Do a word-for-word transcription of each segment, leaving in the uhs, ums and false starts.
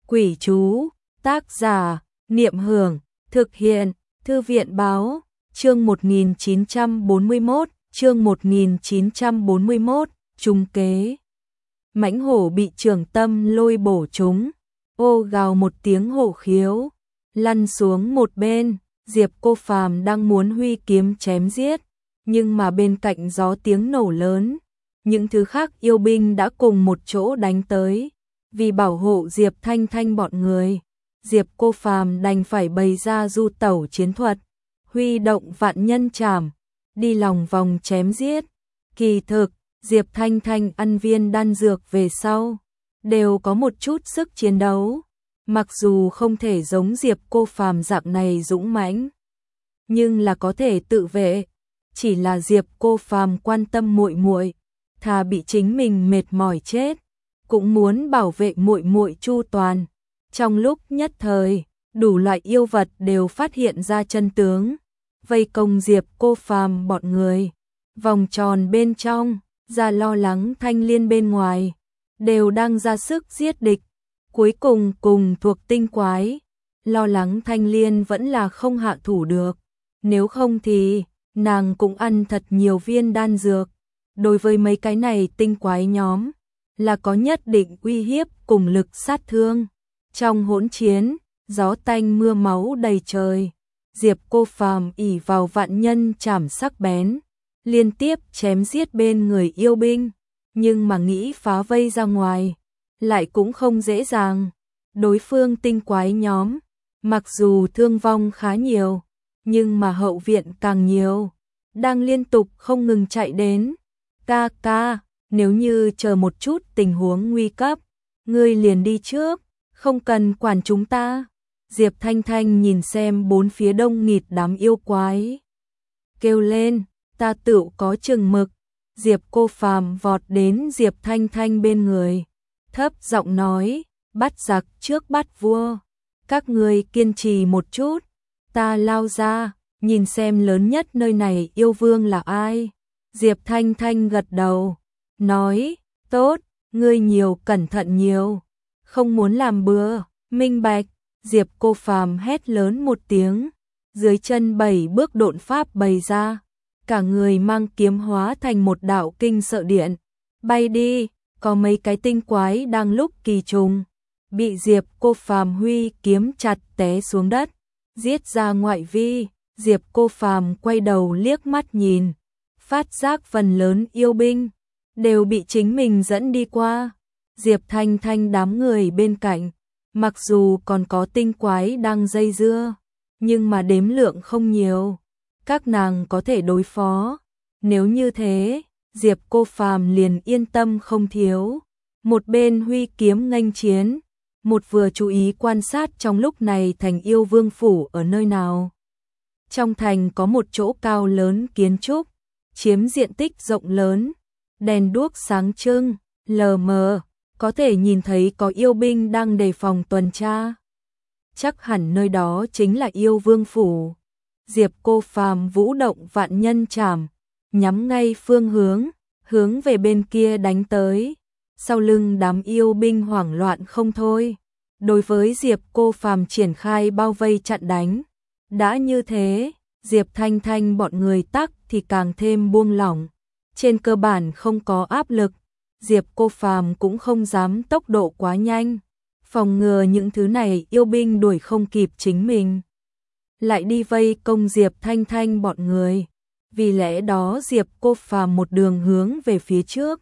Quỷ chú, tác giả, Niệm Hưởng, thực hiện, Thư viện báo, chương một nghìn chín trăm bốn mươi mốt, chương một nghìn chín trăm bốn mươi mốt, trùng kế. Mãnh hổ bị Trường Tâm lôi bổ trúng, ô gào một tiếng hổ khiếu, lăn xuống một bên. Diệp Cô Phàm đang muốn huy kiếm chém giết, nhưng mà bên cạnh gió tiếng nổ lớn, những thứ khác yêu binh đã cùng một chỗ đánh tới. Vì bảo hộ Diệp Thanh Thanh bọn người, Diệp Cô Phàm đành phải bày ra du tẩu chiến thuật, huy động vạn nhân trảm, đi lòng vòng chém giết. Kỳ thực, Diệp Thanh Thanh ăn viên đan dược về sau, đều có một chút sức chiến đấu. Mặc dù không thể giống Diệp Cô Phàm dạng này dũng mãnh, nhưng là có thể tự vệ. Chỉ là Diệp Cô Phàm quan tâm muội muội, thà bị chính mình mệt mỏi chết, cũng muốn bảo vệ muội muội chu toàn. Trong lúc nhất thời, đủ loại yêu vật đều phát hiện ra chân tướng, vây công Diệp Cô Phàm bọn người. Vòng tròn bên trong, ra lo lắng Thanh Liên bên ngoài, đều đang ra sức giết địch. Cuối cùng cùng thuộc tinh quái, lo lắng Thanh Liên vẫn là không hạ thủ được, nếu không thì nàng cũng ăn thật nhiều viên đan dược. Đối với mấy cái này tinh quái nhóm, là có nhất định uy hiếp cùng lực sát thương. Trong hỗn chiến, gió tanh mưa máu đầy trời, Diệp Cô Phàm ỷ vào vạn nhân trảm sắc bén, liên tiếp chém giết bên người yêu binh, nhưng mà nghĩ phá vây ra ngoài, lại cũng không dễ dàng. Đối phương tinh quái nhóm, mặc dù thương vong khá nhiều, nhưng mà hậu viện càng nhiều, đang liên tục không ngừng chạy đến. Ca ca, nếu như chờ một chút tình huống nguy cấp, ngươi liền đi trước, không cần quản chúng ta. Diệp Thanh Thanh nhìn xem bốn phía đông nghịt đám yêu quái, kêu lên, ta tựu có chừng mực. Diệp Cô Phàm vọt đến Diệp Thanh Thanh bên người, thấp giọng nói, bắt giặc trước bắt vua, các ngươi kiên trì một chút, ta lao ra, nhìn xem lớn nhất nơi này yêu vương là ai. Diệp Thanh Thanh gật đầu, nói, tốt, ngươi nhiều cẩn thận nhiều, không muốn làm bừa, minh bạch. Diệp Cô Phàm hét lớn một tiếng, dưới chân bảy bước độn pháp bày ra, cả người mang kiếm hóa thành một đạo kinh sợ điện, bay đi. Có mấy cái tinh quái đang lúc kỳ trùng, bị Diệp Cô Phàm huy kiếm chặt té xuống đất, giết ra ngoại vi. Diệp Cô Phàm quay đầu liếc mắt nhìn, phát giác phần lớn yêu binh đều bị chính mình dẫn đi qua. Diệp Thanh Thanh đám người bên cạnh, mặc dù còn có tinh quái đang dây dưa, nhưng mà đếm lượng không nhiều, các nàng có thể đối phó. Nếu như thế, Diệp Cô Phàm liền yên tâm không thiếu. Một bên huy kiếm nghênh chiến, một vừa chú ý quan sát trong lúc này thành yêu vương phủ ở nơi nào. Trong thành có một chỗ cao lớn kiến trúc, chiếm diện tích rộng lớn, đèn đuốc sáng trưng, lờ mờ, có thể nhìn thấy có yêu binh đang đề phòng tuần tra. Chắc hẳn nơi đó chính là yêu vương phủ. Diệp Cô Phàm vũ động vạn nhân trảm, nhắm ngay phương hướng, hướng về bên kia đánh tới. Sau lưng đám yêu binh hoảng loạn không thôi, đối với Diệp Cô Phàm triển khai bao vây chặn đánh. Đã như thế, Diệp Thanh Thanh bọn người tắc thì càng thêm buông lỏng, trên cơ bản không có áp lực. Diệp Cô Phàm cũng không dám tốc độ quá nhanh, phòng ngừa những thứ này yêu binh đuổi không kịp chính mình, lại đi vây công Diệp Thanh Thanh bọn người. Vì lẽ đó Diệp Cô Phàm một đường hướng về phía trước,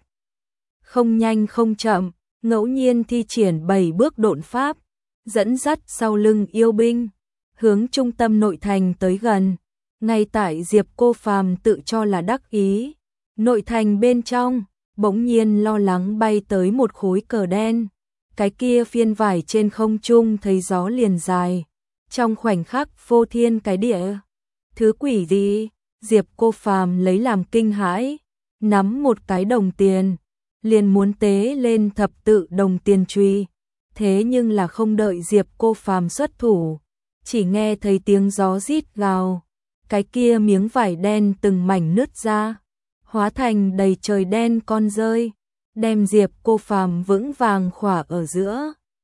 không nhanh không chậm, ngẫu nhiên thi triển bảy bước độn pháp, dẫn dắt sau lưng yêu binh, hướng trung tâm nội thành tới gần. Ngay tại Diệp Cô Phàm tự cho là đắc ý, nội thành bên trong, bỗng nhiên lo lắng bay tới một khối cờ đen. Cái kia phiên vải trên không trung thấy gió liền dài, trong khoảnh khắc phô thiên cái địa. Thứ quỷ gì? Diệp Cô Phàm lấy làm kinh hãi, nắm một cái đồng tiền, liền muốn tế lên thập tự đồng tiền truy. Thế nhưng là không đợi Diệp Cô Phàm xuất thủ, chỉ nghe thấy tiếng gió rít gào, cái kia miếng vải đen từng mảnh nứt ra, hóa thành đầy trời đen con rơi, đem Diệp Cô Phàm vững vàng khỏa ở giữa.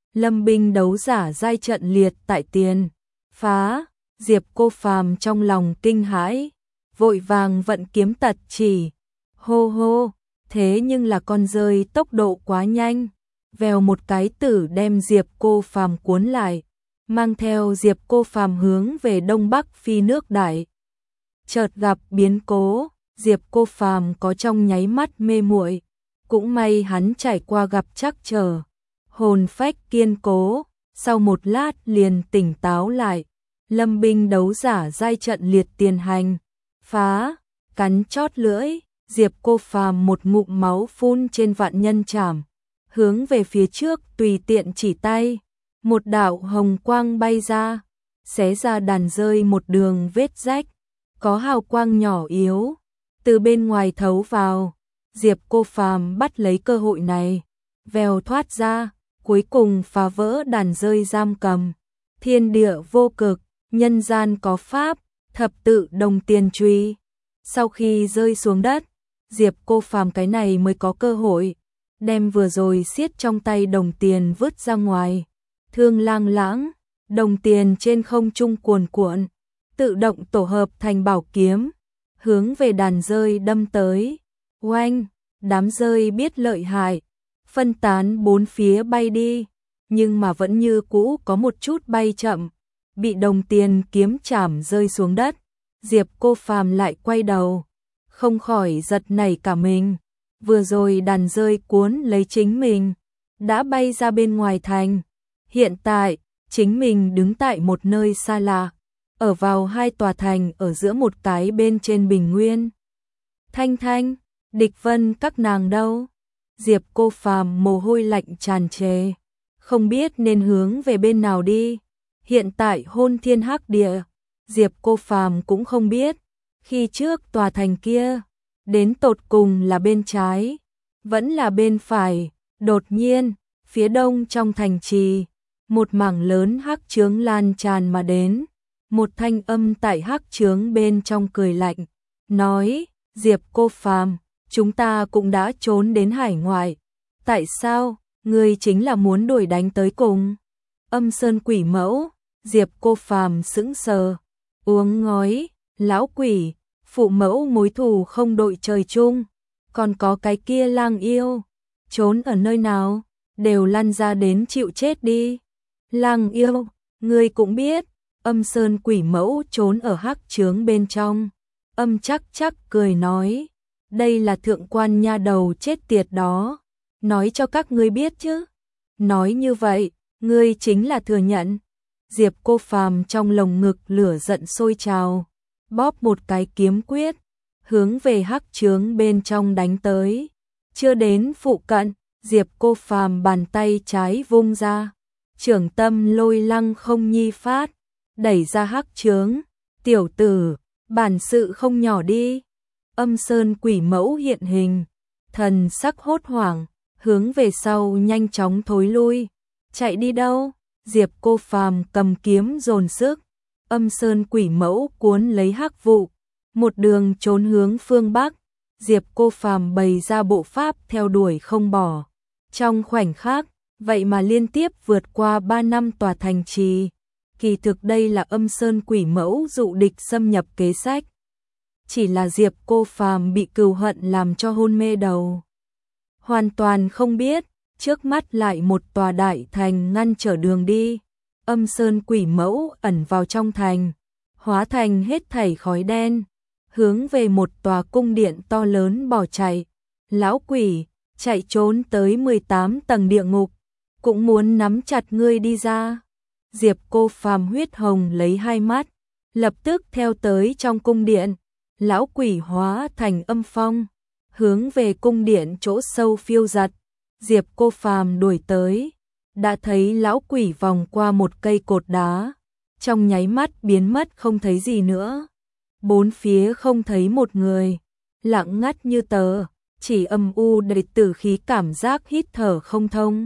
Lâm binh đấu giả giai trận liệt tại tiền. Phá, Diệp Cô Phàm trong lòng kinh hãi, vội vàng vận kiếm tật chỉ. Hô hô, thế nhưng là con rơi tốc độ quá nhanh, vèo một cái tử đem Diệp Cô Phàm cuốn lại, mang theo Diệp Cô Phàm hướng về đông bắc phi nước đại. Chợt gặp biến cố, Diệp Cô Phàm có trong nháy mắt mê muội, cũng may hắn trải qua gặp trắc trở, hồn phách kiên cố, sau một lát liền tỉnh táo lại. Lâm binh đấu giả giai trận liệt tiền hành, phá, cắn chót lưỡi, Diệp Cô Phàm một ngụm máu phun trên vạn nhân trảm, hướng về phía trước tùy tiện chỉ tay, một đạo hồng quang bay ra, xé ra đàn rơi một đường vết rách, có hào quang nhỏ yếu từ bên ngoài thấu vào. Diệp Cô Phàm bắt lấy cơ hội này, vèo thoát ra, cuối cùng phá vỡ đàn rơi giam cầm. Thiên địa vô cực, nhân gian có pháp, thập tự đồng tiền truy. Sau khi rơi xuống đất, Diệp Cô Phàm cái này mới có cơ hội đem vừa rồi siết trong tay đồng tiền vứt ra ngoài. Thương lang lãng, đồng tiền trên không trung cuồn cuộn, tự động tổ hợp thành bảo kiếm, hướng về đàn rơi đâm tới. Oanh, đám rơi biết lợi hại, phân tán bốn phía bay đi, nhưng mà vẫn như cũ có một chút bay chậm, bị đồng tiền kiếm chảm rơi xuống đất. Diệp Cô Phàm lại quay đầu, không khỏi giật nảy cả mình. Vừa rồi đàn rơi cuốn lấy chính mình, đã bay ra bên ngoài thành. Hiện tại, chính mình đứng tại một nơi xa lạ, ở vào hai tòa thành ở giữa một cái bên trên bình nguyên. Thanh Thanh, Địch Vân các nàng đâu? Diệp Cô Phàm mồ hôi lạnh tràn trề, không biết nên hướng về bên nào đi. Hiện tại hôn thiên hắc địa, Diệp Cô Phàm cũng không biết, khi trước tòa thành kia, đến tột cùng là bên trái, vẫn là bên phải. Đột nhiên, phía đông trong thành trì, một mảng lớn hắc chướng lan tràn mà đến. Một thanh âm tại hắc chướng bên trong cười lạnh, nói, Diệp Cô Phàm, chúng ta cũng đã trốn đến hải ngoại. Tại sao, ngươi chính là muốn đuổi đánh tới cùng? Âm Sơn quỷ mẫu, Diệp Cô Phàm sững sờ, uống ngói, lão quỷ, phụ mẫu mối thù không đội trời chung, còn có cái kia lang yêu, trốn ở nơi nào, đều lăn ra đến chịu chết đi. Lang yêu, ngươi cũng biết, Âm Sơn quỷ mẫu trốn ở hắc chướng bên trong. Âm chắc chắc cười nói, đây là thượng quan nha đầu chết tiệt đó, nói cho các ngươi biết chứ. Nói như vậy, ngươi chính là thừa nhận. Diệp Cô Phàm trong lồng ngực lửa giận sôi trào, bóp một cái kiếm quyết, hướng về hắc chướng bên trong đánh tới. Chưa đến phụ cận, Diệp Cô Phàm bàn tay trái vung ra, trưởng tâm lôi lăng không nhi phát, đẩy ra hắc chướng. Tiểu tử, bản sự không nhỏ đi. Âm Sơn quỷ mẫu hiện hình, thần sắc hốt hoảng, hướng về sau nhanh chóng thối lui. Chạy đi đâu? Diệp Cô Phàm cầm kiếm dồn sức. Âm Sơn quỷ mẫu cuốn lấy hắc vụ, một đường trốn hướng phương Bắc. Diệp Cô Phàm bày ra bộ pháp theo đuổi không bỏ. Trong khoảnh khắc, vậy mà liên tiếp vượt qua ba năm tòa thành trì. Kỳ thực đây là Âm Sơn quỷ mẫu dụ địch xâm nhập kế sách. Chỉ là Diệp Cô Phàm bị cừu hận làm cho hôn mê đầu. Hoàn toàn không biết, trước mắt lại một tòa đại thành ngăn trở đường đi. Âm Sơn quỷ mẫu ẩn vào trong thành, hóa thành hết thảy khói đen, hướng về một tòa cung điện to lớn bỏ chạy. Lão quỷ, chạy trốn tới mười tám tầng địa ngục, cũng muốn nắm chặt ngươi đi ra. Diệp Cô Phàm huyết hồng lấy hai mắt, lập tức theo tới trong cung điện. Lão quỷ hóa thành âm phong, hướng về cung điện chỗ sâu phiêu giật. Diệp Cô Phàm đuổi tới, đã thấy lão quỷ vòng qua một cây cột đá, trong nháy mắt biến mất không thấy gì nữa. Bốn phía không thấy một người, lặng ngắt như tờ, chỉ âm u đầy tử khí, cảm giác hít thở không thông.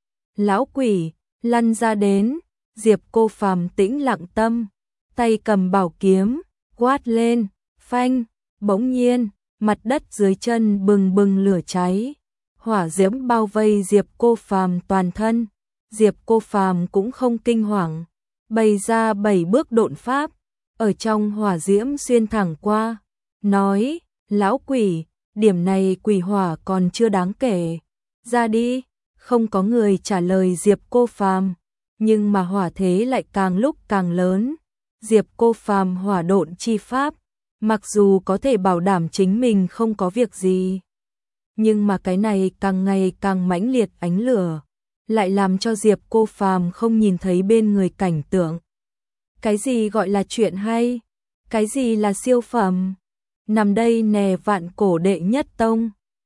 Lão quỷ lăn ra đến, Diệp Cô Phàm tĩnh lặng tâm, tay cầm bảo kiếm, quát lên, phanh. Bỗng nhiên, mặt đất dưới chân bừng bừng lửa cháy, hỏa diễm bao vây Diệp Cô Phàm toàn thân. Diệp Cô Phàm cũng không kinh hoàng, bày ra bảy bước độn pháp, ở trong hỏa diễm xuyên thẳng qua, nói, lão quỷ, điểm này quỷ hỏa còn chưa đáng kể, ra đi. Không có người trả lời Diệp Cô Phàm, nhưng mà hỏa thế lại càng lúc càng lớn. Diệp Cô Phàm hỏa độn chi pháp, mặc dù có thể bảo đảm chính mình không có việc gì, nhưng mà cái này càng ngày càng mãnh liệt ánh lửa, lại làm cho Diệp Cô Phàm không nhìn thấy bên người cảnh tượng. Cái gì gọi là chuyện hay? Cái gì là siêu phẩm? Nằm đây nè vạn cổ đệ nhất tông.